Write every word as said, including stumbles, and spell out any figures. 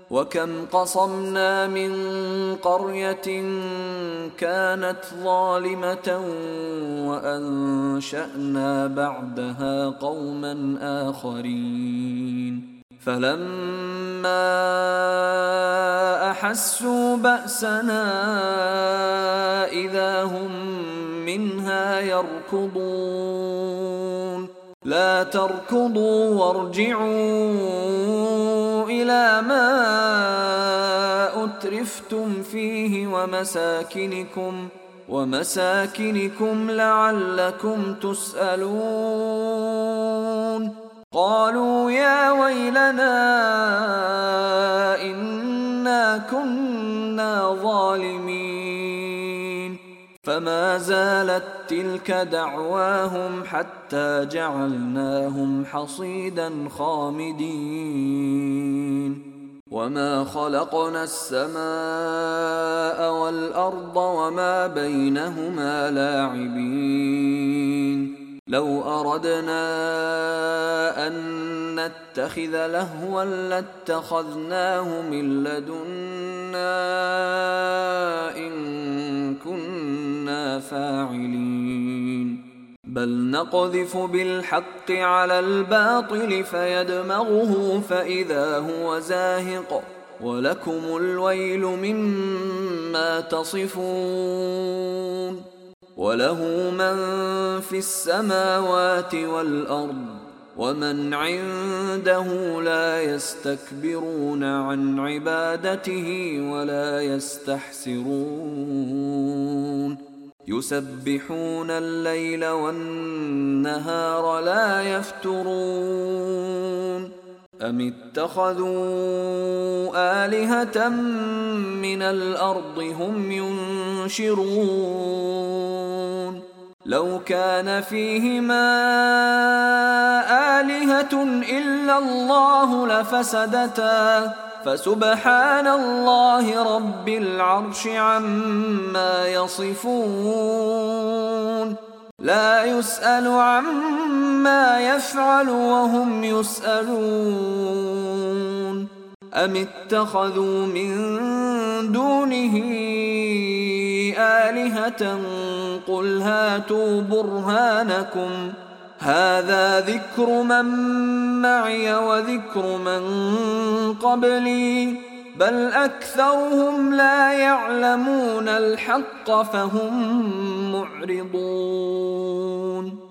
وكم قصمنا من قرية كانت ظالمة وأنشأنا بعدها قوما آخرين فلما أحسوا بأسنا إذا هم منها يركضون لا تركضوا وارجعوا إلى ما أترفتم فيه ومساكنكم ومساكنكم لعلكم تسألون قالوا يا ويلنا إنا كنا ظالمين فما زالت تلك دعواهم حتى جعلناهم حصيدا خامدين وما خلقنا السماء والأرض وما بينهما لاعبين لو أردنا أن نتخذ لهوا لاتخذناه من لدنا إن كنا فاعلين بل نقذف بالحق على الباطل فيدمغه فإذا هو زاهق ولكم الويل مما تصفون وله من في السماوات والأرض ومن عنده لا يستكبرون عن عبادته ولا يستحسرون يسبحون الليل والنهار لا يفترون أم اتخذوا آلهة من الأرض هم ينشرون لو كان فيهما آلهة إلا الله لفسدتا فسبحان الله رب العرش عما يصفون لا يسأل عما يفعل وهم يسألون أم اتخذوا من دونه آلهة قل هاتوا برهانكم هذا ذكر من معي وذكر من قبلي بل أكثرهم لا يعلمون الحق فهم معرضون